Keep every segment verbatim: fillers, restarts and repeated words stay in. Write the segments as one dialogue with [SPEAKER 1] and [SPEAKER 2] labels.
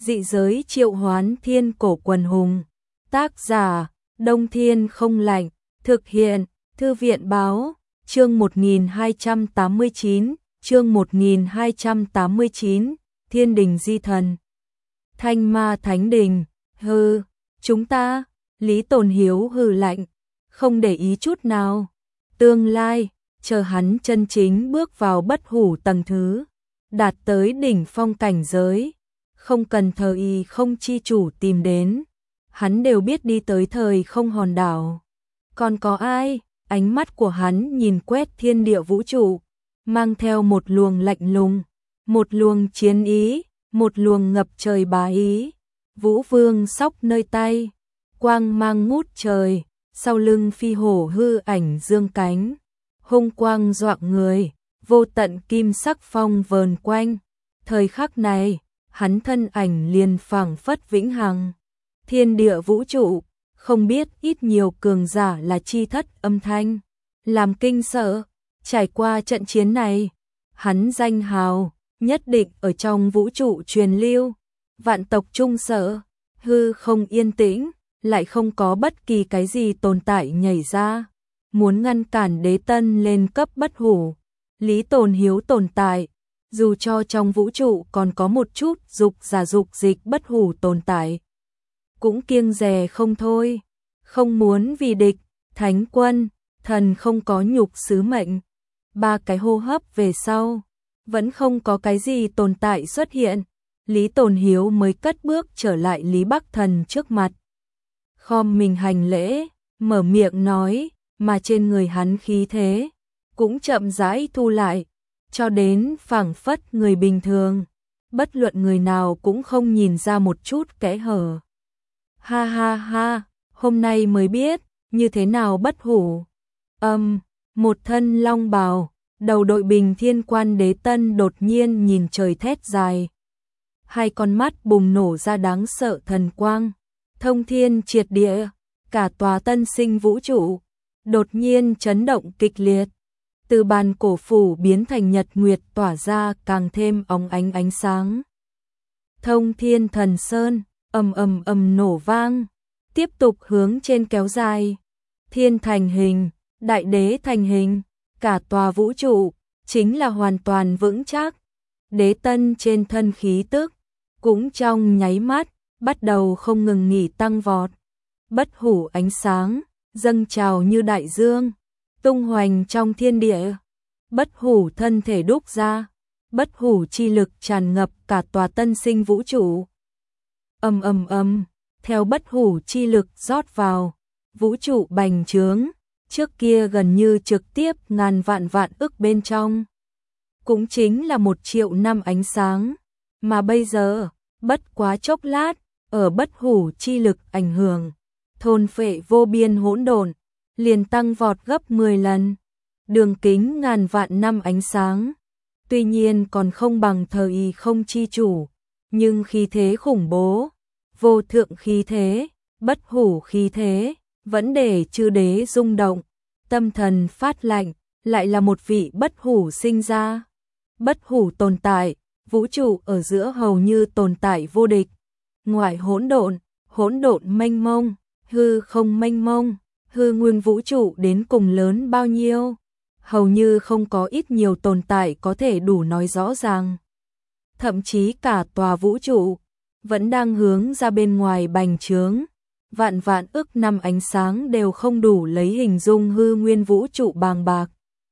[SPEAKER 1] Dị giới triệu hoán thiên cổ quần hùng. Tác giả, Đông Thiên không lạnh. Thực hiện, Thư viện báo. Chương một nghìn hai trăm tám mươi chín, chương một nghìn hai trăm tám mươi chín, Thiên đình di thần. Thanh Ma Thánh Đình, hừ, chúng ta, Lý Tồn Hiếu hừ lạnh, không để ý chút nào. Tương lai, chờ hắn chân chính bước vào bất hủ tầng thứ, đạt tới đỉnh phong cảnh giới, không cần thờ y không chi chủ tìm đến, hắn đều biết đi tới thời không hòn đảo. Còn có ai? Ánh mắt của hắn nhìn quét thiên địa vũ trụ, mang theo một luồng lạnh lùng, một luồng chiến ý, một luồng ngập trời bá ý. Vũ Vương sóc nơi tay, quang mang ngút trời, sau lưng phi hổ hư ảnh dương cánh, hung quang doạng người, vô tận kim sắc phong vờn quanh. Thời khắc này, hắn thân ảnh liền phảng phất vĩnh hằng. Thiên địa vũ trụ, không biết ít nhiều cường giả là chi thất âm thanh, làm kinh sợ. Trải qua trận chiến này, hắn danh hào nhất định ở trong vũ trụ truyền lưu, vạn tộc trung sợ, hư không yên tĩnh, lại không có bất kỳ cái gì tồn tại nhảy ra, muốn ngăn cản Đế Tân lên cấp bất hủ. Lý Tồn Hiếu tồn tại, dù cho trong vũ trụ còn có một chút dục giả dục dịch bất hủ tồn tại, cũng kiêng dè không thôi, không muốn vì địch. Thánh quân, thần không có nhục sứ mệnh. Ba cái hô hấp về sau, vẫn không có cái gì tồn tại xuất hiện. Lý Tồn Hiếu mới cất bước trở lại Lý Bắc Thần trước mặt, khom mình hành lễ, mở miệng nói, mà trên người hắn khí thế cũng chậm rãi thu lại, cho đến phảng phất người bình thường, bất luận người nào cũng không nhìn ra một chút kẽ hở. Ha ha ha, hôm nay mới biết như thế nào bất hủ. Âm, um, một thân long bào, đầu đội bình thiên quan Đế Tân đột nhiên nhìn trời thét dài. Hai con mắt bùng nổ ra đáng sợ thần quang, thông thiên triệt địa, cả tòa tân sinh vũ trụ đột nhiên chấn động kịch liệt. Từ bàn cổ phủ biến thành nhật nguyệt tỏa ra càng thêm óng ánh ánh sáng. Thông thiên thần sơn, ầm ầm ầm nổ vang, tiếp tục hướng trên kéo dài. Thiên thành hình, đại đế thành hình, cả tòa vũ trụ chính là hoàn toàn vững chắc. Đế Tân trên thân khí tức cũng trong nháy mắt bắt đầu không ngừng nghỉ tăng vọt. Bất hủ ánh sáng dâng trào như đại dương, tung hoành trong thiên địa. Bất hủ thân thể đúc ra, bất hủ chi lực tràn ngập cả tòa tân sinh vũ trụ. Ầm ầm ầm, theo bất hủ chi lực rót vào, vũ trụ bành trướng, trước kia gần như trực tiếp ngàn vạn vạn ức bên trong, cũng chính là một triệu năm ánh sáng, mà bây giờ, bất quá chốc lát, ở bất hủ chi lực ảnh hưởng, thôn phệ vô biên hỗn độn, liền tăng vọt gấp mười lần, đường kính ngàn vạn năm ánh sáng. Tuy nhiên còn không bằng thời không chi chủ, nhưng khí thế khủng bố, vô thượng khí thế, bất hủ khí thế, vẫn để chư đế rung động, tâm thần phát lạnh. Lại là một vị bất hủ sinh ra. Bất hủ tồn tại, vũ trụ ở giữa hầu như tồn tại vô địch. Ngoại hỗn độn, hỗn độn mênh mông, hư không mênh mông, hư nguyên vũ trụ đến cùng lớn bao nhiêu, hầu như không có ít nhiều tồn tại có thể đủ nói rõ ràng. Thậm chí cả tòa vũ trụ vẫn đang hướng ra bên ngoài bành trướng, vạn vạn ức năm ánh sáng đều không đủ lấy hình dung hư nguyên vũ trụ bàng bạc,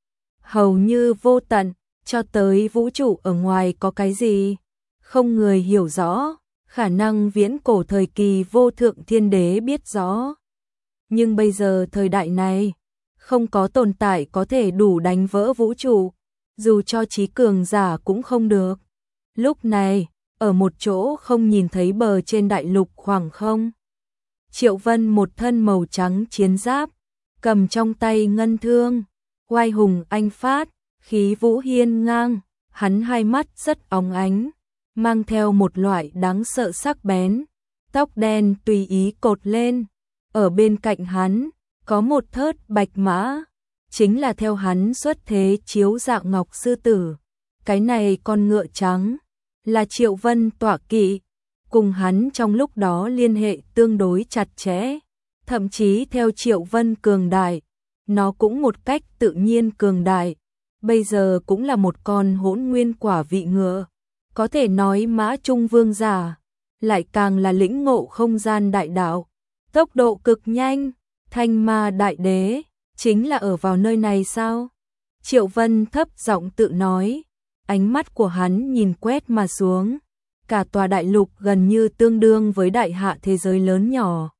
[SPEAKER 1] hầu như vô tận. Cho tới vũ trụ ở ngoài có cái gì, không người hiểu rõ, khả năng viễn cổ thời kỳ vô thượng thiên đế biết rõ. Nhưng bây giờ thời đại này, không có tồn tại có thể đủ đánh vỡ vũ trụ, dù cho trí cường giả cũng không được. Lúc này, ở một chỗ không nhìn thấy bờ trên đại lục khoảng không, Triệu Vân một thân màu trắng chiến giáp, cầm trong tay ngân thương, oai hùng anh phát, khí vũ hiên ngang, hắn hai mắt rất óng ánh, mang theo một loại đáng sợ sắc bén, tóc đen tùy ý cột lên. Ở bên cạnh hắn, có một thớt bạch mã, chính là theo hắn xuất thế chiếu dạng ngọc sư tử. Cái này con ngựa trắng, là Triệu Vân tọa kỵ. cùng hắn trong lúc đó liên hệ tương đối chặt chẽ, thậm chí theo Triệu Vân cường đại, nó cũng một cách tự nhiên cường đại, bây giờ cũng là một con hỗn nguyên quả vị ngựa, có thể nói Mã Trung Vương giả, lại càng là lĩnh ngộ không gian đại đạo, tốc độ cực nhanh, Thanh Ma Đại Đế, chính là ở vào nơi này sao? Triệu Vân thấp giọng tự nói, ánh mắt của hắn nhìn quét mà xuống, cả tòa đại lục gần như tương đương với đại hạ thế giới lớn nhỏ.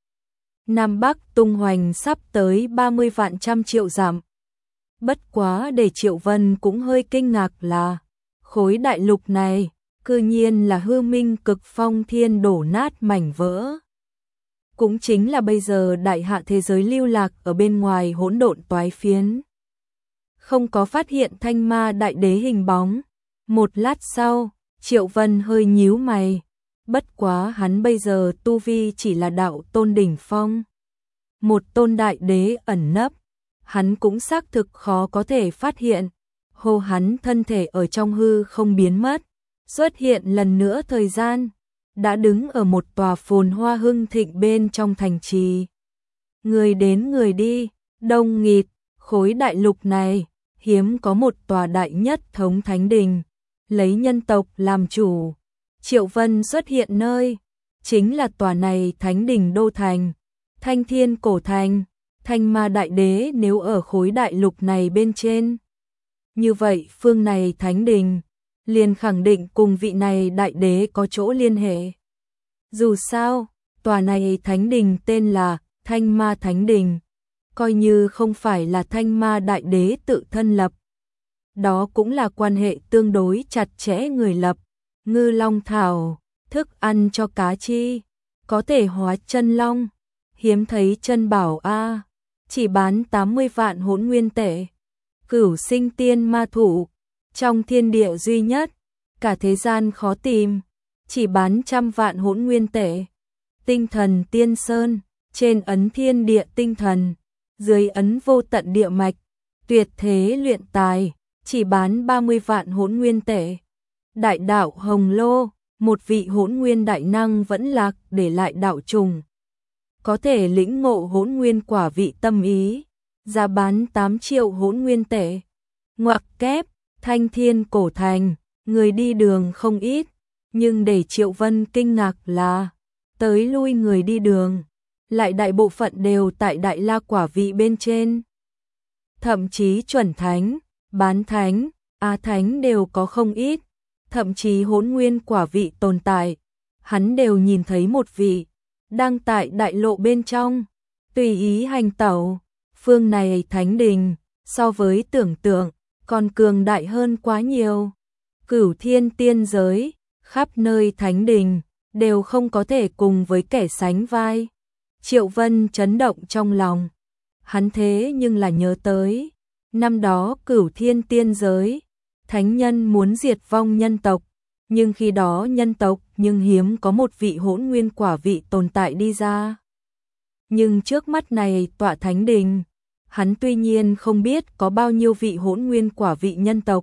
[SPEAKER 1] Nam Bắc tung hoành sắp tới ba mươi vạn trăm triệu dặm. Bất quá để Triệu Vân cũng hơi kinh ngạc là, khối đại lục này, cư nhiên là hư minh cực phong thiên đổ nát mảnh vỡ. Cũng chính là bây giờ đại hạ thế giới lưu lạc ở bên ngoài hỗn độn toái phiến. Không có phát hiện Thanh Ma Đại Đế hình bóng. Một lát sau, Triệu Vân hơi nhíu mày. Bất quá hắn bây giờ tu vi chỉ là đạo tôn đỉnh phong. Một tôn đại đế ẩn nấp, hắn cũng xác thực khó có thể phát hiện. Hô hắn thân thể ở trong hư không biến mất, xuất hiện lần nữa thời gian, đã đứng ở một tòa phồn hoa hưng thịnh bên trong thành trì. Người đến người đi, đông nghịt, khối đại lục này, hiếm có một tòa đại nhất thống thánh đình, lấy nhân tộc làm chủ. Triệu Vân xuất hiện nơi, chính là tòa này thánh đình đô thành, Thanh Thiên cổ thành. Thanh Ma Đại Đế nếu ở khối đại lục này bên trên, như vậy phương này thánh đình liền khẳng định cùng vị này đại đế có chỗ liên hệ. Dù sao, tòa này thánh đình tên là Thanh Ma Thánh Đình, coi như không phải là Thanh Ma Đại Đế tự thân lập, đó cũng là quan hệ tương đối chặt chẽ người lập. Ngư long thảo, thức ăn cho cá chi, có thể hóa chân long, hiếm thấy chân bảo a, chỉ bán tám mươi vạn hỗn nguyên tệ. Cửu sinh tiên ma thủ, trong thiên địa duy nhất, cả thế gian khó tìm, chỉ bán trăm vạn hỗn nguyên tệ. Tinh thần tiên sơn, trên ấn thiên địa tinh thần, dưới ấn vô tận địa mạch, tuyệt thế luyện tài, chỉ bán ba mươi vạn hỗn nguyên tệ. Đại đạo Hồng Lô, một vị hỗn nguyên đại năng vẫn lạc để lại đạo trùng, có thể lĩnh ngộ hỗn nguyên quả vị tâm ý, giá bán tám triệu hỗn nguyên tệ. Ngoặc kép, Thanh Thiên cổ thành, người đi đường không ít, nhưng để Triệu Vân kinh ngạc là, tới lui người đi đường, lại đại bộ phận đều tại đại la quả vị bên trên. Thậm chí chuẩn thánh, bán thánh, á thánh đều có không ít, thậm chí hỗn nguyên quả vị tồn tại, hắn đều nhìn thấy một vị, đang tại đại lộ bên trong, tùy ý hành tẩu. Phương này thánh đình, so với tưởng tượng, còn cường đại hơn quá nhiều. Cửu thiên tiên giới, khắp nơi thánh đình, đều không có thể cùng với kẻ sánh vai. Triệu Vân chấn động trong lòng. Hắn thế nhưng là nhớ tới, năm đó cửu thiên tiên giới, thánh nhân muốn diệt vong nhân tộc, nhưng khi đó nhân tộc nhưng hiếm có một vị hỗn nguyên quả vị tồn tại đi ra. Nhưng trước mắt này tọa thánh đình, hắn tuy nhiên không biết có bao nhiêu vị hỗn nguyên quả vị nhân tộc,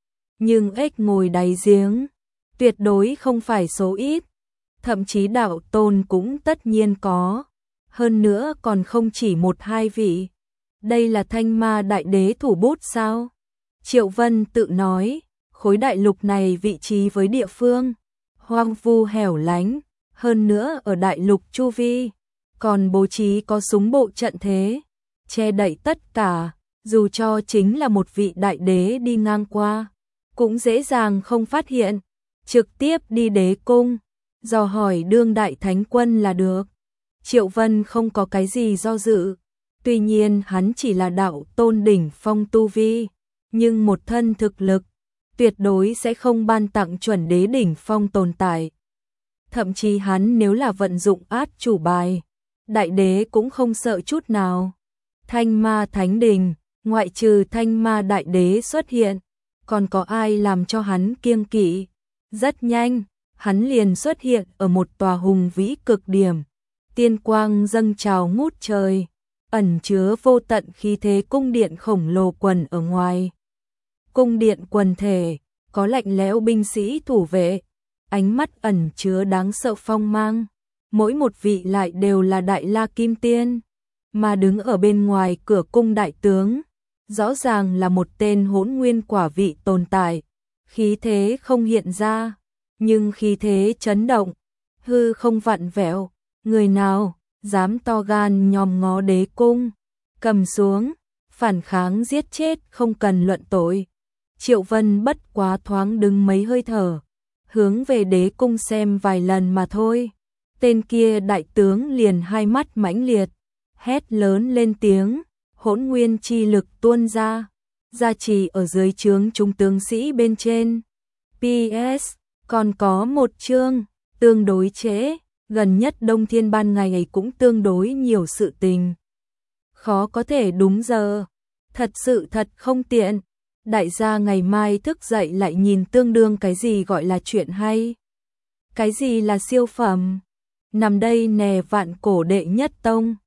[SPEAKER 1] nhưng ếch ngồi đáy giếng, tuyệt đối không phải số ít, thậm chí đạo tôn cũng tất nhiên có, hơn nữa còn không chỉ một hai vị. Đây là Thanh Ma Đại Đế thủ bút sao? Triệu Vân tự nói, khối đại lục này vị trí với địa phương, hoang vu hẻo lánh, hơn nữa ở đại lục chu vi, còn bố trí có súng bộ trận thế, che đậy tất cả, dù cho chính là một vị đại đế đi ngang qua, cũng dễ dàng không phát hiện, trực tiếp đi đế cung, dò hỏi đương đại thánh quân là được. Triệu Vân không có cái gì do dự, tuy nhiên hắn chỉ là đạo tôn đỉnh phong tu vi, nhưng một thân thực lực, tuyệt đối sẽ không ban tặng chuẩn đế đỉnh phong tồn tại. Thậm chí hắn nếu là vận dụng át chủ bài, đại đế cũng không sợ chút nào. Thanh Ma Thánh Đình, ngoại trừ Thanh Ma Đại Đế xuất hiện, còn có ai làm cho hắn kiêng kỵ? Rất nhanh, hắn liền xuất hiện ở một tòa hùng vĩ cực điểm, tiên quang dâng trào ngút trời, ẩn chứa vô tận khí thế cung điện khổng lồ quần ở ngoài. Cung điện quần thể, có lạnh lẽo binh sĩ thủ vệ, ánh mắt ẩn chứa đáng sợ phong mang. Mỗi một vị lại đều là Đại La Kim Tiên, mà đứng ở bên ngoài cửa cung đại tướng, rõ ràng là một tên hỗn nguyên quả vị tồn tại. Khí thế không hiện ra, nhưng khí thế chấn động, hư không vặn vẹo, người nào dám to gan nhòm ngó đế cung, cầm xuống, phản kháng giết chết không cần luận tội. Triệu Vân bất quá thoáng đứng mấy hơi thở, hướng về đế cung xem vài lần mà thôi. Tên kia đại tướng liền hai mắt mãnh liệt, hét lớn lên tiếng, hỗn nguyên chi lực tuôn ra, gia trì ở dưới trướng trung tướng sĩ bên trên. pê ét còn có một chương, tương đối trễ, gần nhất Đông Thiên ban ngày ấy cũng tương đối nhiều sự tình. Khó có thể đúng giờ, thật sự thật không tiện. Đại gia ngày mai thức dậy lại nhìn tương đương cái gì gọi là chuyện hay. Cái gì là siêu phẩm. Nằm đây nè vạn cổ đệ nhất tông.